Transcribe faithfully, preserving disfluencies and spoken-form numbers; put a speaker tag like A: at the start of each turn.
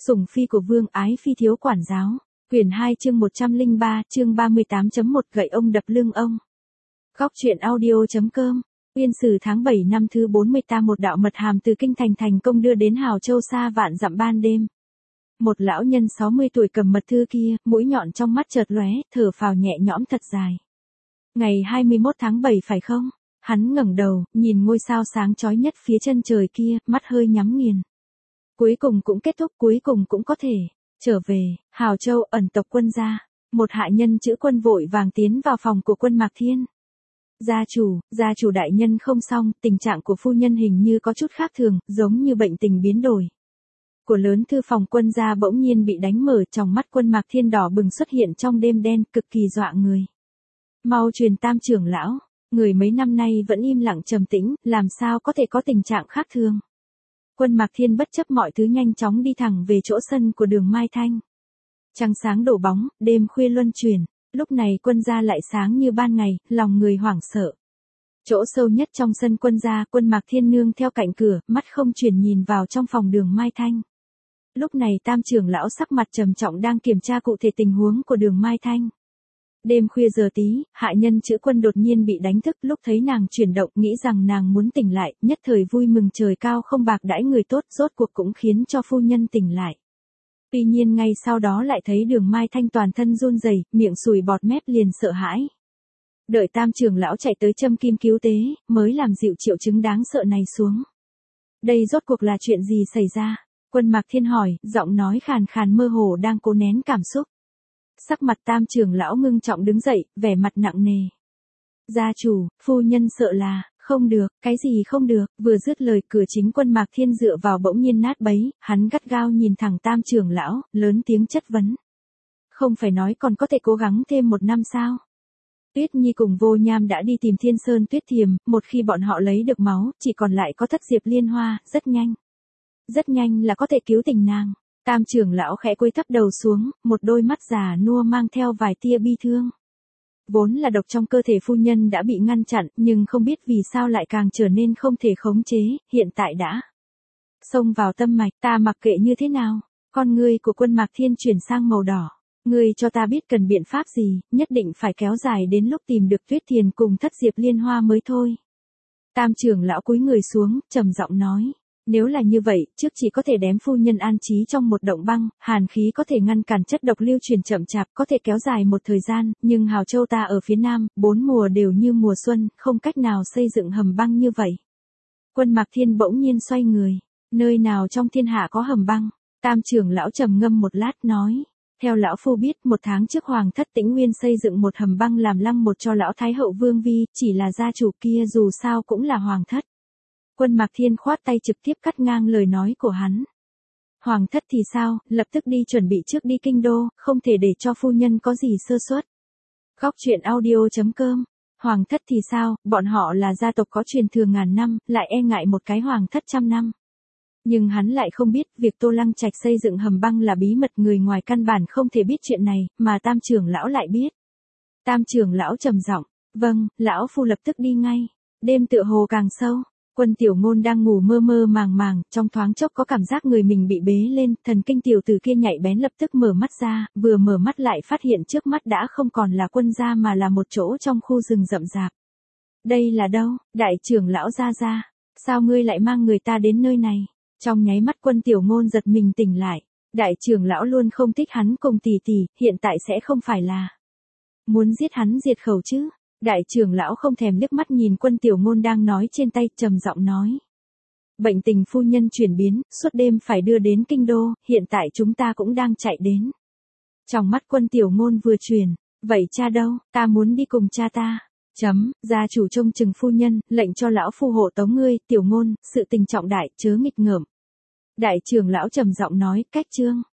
A: Sủng phi của vương ái phi thiếu quản giáo. Quyển hai chương một trăm lẻ ba, chương ba mươi tám chấm một gậy ông đập lưng ông. Góc truyện audio.com. Uyên Sử tháng bảy năm thứ bốn mươi ta một đạo mật hàm từ kinh thành thành công đưa đến Hào Châu xa vạn dặm ban đêm. Một lão nhân sáu mươi tuổi cầm mật thư kia, mũi nhọn trong mắt chợt lóe, thở phào nhẹ nhõm thật dài. Ngày hai mươi mốt tháng bảy phải không? Hắn ngẩng đầu, nhìn ngôi sao sáng chói nhất phía chân trời kia, mắt hơi nhắm nghiền. Cuối cùng cũng kết thúc, cuối cùng cũng có thể trở về. Hào Châu ẩn tộc quân gia. Một hạ nhân chữ Quân vội vàng tiến vào phòng của Quân Mạc Thiên. Gia chủ, gia chủ đại nhân không xong, tình trạng của phu nhân hình như có chút khác thường, giống như bệnh tình biến đổi. Của lớn thư phòng Quân gia bỗng nhiên bị đánh mở, trong mắt Quân Mạc Thiên đỏ bừng xuất hiện trong đêm đen, cực kỳ dọa người. Mau truyền Tam trưởng lão, người mấy năm nay vẫn im lặng trầm tĩnh, làm sao có thể có tình trạng khác thường. Quân Mạc Thiên bất chấp mọi thứ nhanh chóng đi thẳng về chỗ sân của Đường Mai Thanh. Trăng sáng đổ bóng, đêm khuya luân chuyển, lúc này Quân gia lại sáng như ban ngày, lòng người hoảng sợ. Chỗ sâu nhất trong sân Quân gia, Quân Mạc Thiên nương theo cạnh cửa, mắt không chuyển nhìn vào trong phòng Đường Mai Thanh. Lúc này Tam trưởng lão sắc mặt trầm trọng đang kiểm tra cụ thể tình huống của Đường Mai Thanh. Đêm khuya giờ tí, hạ nhân chữ Quân đột nhiên bị đánh thức, lúc thấy nàng chuyển động nghĩ rằng nàng muốn tỉnh lại, nhất thời vui mừng trời cao không bạc đãi người tốt, rốt cuộc cũng khiến cho phu nhân tỉnh lại. Tuy nhiên ngay sau đó lại thấy Đường Mai Thanh toàn thân run rẩy, miệng sùi bọt mép liền sợ hãi. Đợi Tam trưởng lão chạy tới châm kim cứu tế, mới làm dịu triệu chứng đáng sợ này xuống. Đây rốt cuộc là chuyện gì xảy ra? Quân Mạc Thiên hỏi, giọng nói khàn khàn mơ hồ đang cố nén cảm xúc. Sắc mặt Tam trưởng lão ngưng trọng đứng dậy, vẻ mặt nặng nề. Gia chủ, phu nhân sợ là, không được, cái gì không được, vừa dứt lời cửa chính Quân Mạc Thiên dựa vào bỗng nhiên nát bấy, hắn gắt gao nhìn thẳng Tam trưởng lão, lớn tiếng chất vấn. Không phải nói còn có thể cố gắng thêm một năm sao? Tuyết Nhi cùng Vô Nham đã đi tìm Thiên Sơn Tuyết Thiềm, một khi bọn họ lấy được máu, chỉ còn lại có Thất Diệp Liên Hoa, rất nhanh. Rất nhanh là có thể cứu tình nàng. Tam trưởng lão khẽ cúi thấp đầu xuống, một đôi mắt già nua mang theo vài tia bi thương. Vốn là độc trong cơ thể phu nhân đã bị ngăn chặn, nhưng không biết vì sao lại càng trở nên không thể khống chế, hiện tại đã xông vào tâm mạch, ta mặc kệ như thế nào. Con ngươi của Quân Mạc Thiên chuyển sang màu đỏ. Ngươi cho ta biết cần biện pháp gì, nhất định phải kéo dài đến lúc tìm được Tuyết Thiền cùng Thất Diệp Liên Hoa mới thôi. Tam trưởng lão cúi người xuống, trầm giọng nói. Nếu là như vậy, trước chỉ có thể đếm phu nhân an trí trong một động băng, hàn khí có thể ngăn cản chất độc lưu truyền chậm chạp, có thể kéo dài một thời gian, nhưng Hào Châu ta ở phía nam, bốn mùa đều như mùa xuân, không cách nào xây dựng hầm băng như vậy. Quân Mạc Thiên bỗng nhiên xoay người, nơi nào trong thiên hạ có hầm băng? Tam trưởng lão trầm ngâm một lát nói. Theo lão phu biết, một tháng trước Hoàng thất Tĩnh Nguyên xây dựng một hầm băng làm lăng một cho lão Thái hậu Vương Vi, chỉ là gia chủ kia dù sao cũng là Hoàng thất. Quân Mạc Thiên khoát tay trực tiếp cắt ngang lời nói của hắn. Hoàng thất thì sao, lập tức đi chuẩn bị trước đi kinh đô, không thể để cho phu nhân có gì sơ suất. Góc truyện audio.com. Hoàng thất thì sao, bọn họ là gia tộc có truyền thừa ngàn năm, lại e ngại một cái hoàng thất trăm năm. Nhưng hắn lại không biết, việc Tô Lăng Trạch xây dựng hầm băng là bí mật, người ngoài căn bản không thể biết chuyện này, mà Tam trưởng lão lại biết. Tam trưởng lão trầm giọng, vâng, lão phu lập tức đi ngay. Đêm tựa hồ càng sâu. Quân Tiểu Ngôn đang ngủ mơ mơ màng màng, trong thoáng chốc có cảm giác người mình bị bế lên, thần kinh tiểu tử kia nhạy bén lập tức mở mắt ra, vừa mở mắt lại phát hiện trước mắt đã không còn là Quân gia mà là một chỗ trong khu rừng rậm rạp. Đây là đâu? Đại trưởng lão gia gia, sao ngươi lại mang người ta đến nơi này? Trong nháy mắt Quân Tiểu Ngôn giật mình tỉnh lại, đại trưởng lão luôn không thích hắn cùng tỷ tỷ, hiện tại sẽ không phải là muốn giết hắn diệt khẩu chứ? Đại trưởng lão không thèm liếc mắt nhìn Quân Tiểu Ngôn đang nói trên tay, trầm giọng nói. Bệnh tình phu nhân chuyển biến, suốt đêm phải đưa đến kinh đô, hiện tại chúng ta cũng đang chạy đến. Trong mắt Quân Tiểu Ngôn vừa chuyển, vậy cha đâu, ta muốn đi cùng cha ta. Chấm, gia chủ trông chừng phu nhân, lệnh cho lão phu hộ tống ngươi, Tiểu Ngôn, sự tình trọng đại, chớ nghịch ngợm. Đại trưởng lão trầm giọng nói, cách chương.